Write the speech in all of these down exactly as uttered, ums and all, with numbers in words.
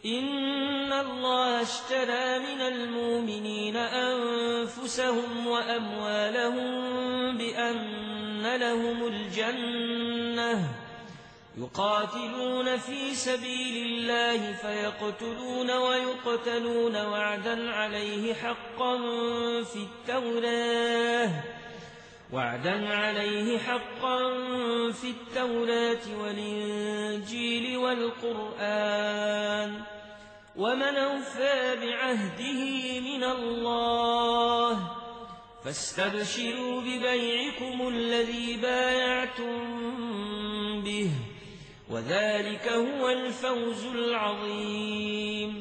إن الله اشترى من المؤمنين أنفسهم وأموالهم بأن لهم الجنة يقاتلون في سبيل الله فيقتلون ويقتلون وعدا عليه حقا في التوراة وعدا عليه حقا في التوراة والإنجيل والقرآن ومن أوفى بعهده من الله فاستبشروا ببيعكم الذي بايعتم به وذلك هو الفوز العظيم.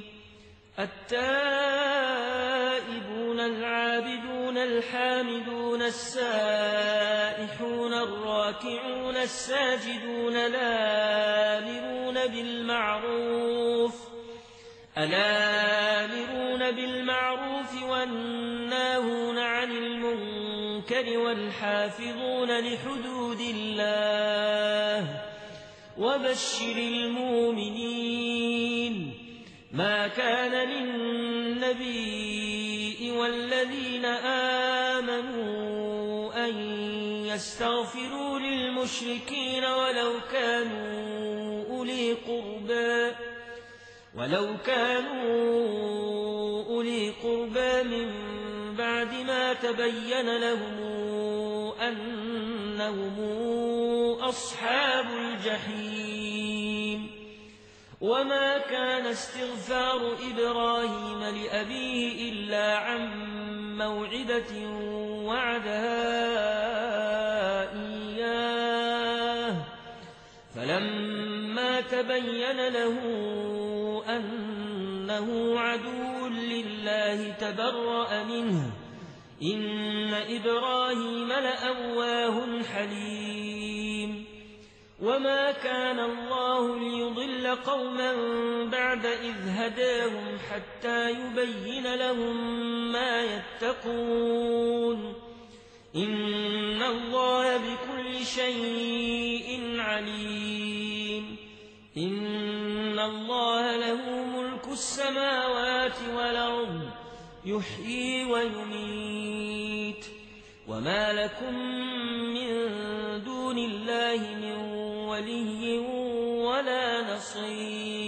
التائبون العابدون الحامدون السائحون الراكعون الساجدون الآمرون بالمعروف الآمرون بالمعروف والناهون عن المنكر والحافظون لحدود الله وبشر المؤمنين. ما كان للنبي والذين آمنوا أن يستغفروا للمشركين ولو كانوا أولي قربى ولو كانوا أولي قربى من بعد ما تبين لهم أنهم أصحاب الجحيم. وما كان استغفار إبراهيم لأبيه إلا عن موعدة وعدها إياه فلما تبين له أنه عدو لله تبرأ منه إن إبراهيم لأواه حليم. وما كان الله ليضل قوما بعد إذ هداهم حتى يبين لهم ما يتقون إن الله بكل شيء عليم. إن الله له ملك السماوات والأرض يحيي ويميت وما لكم من دون الله من ولي ولا نصير.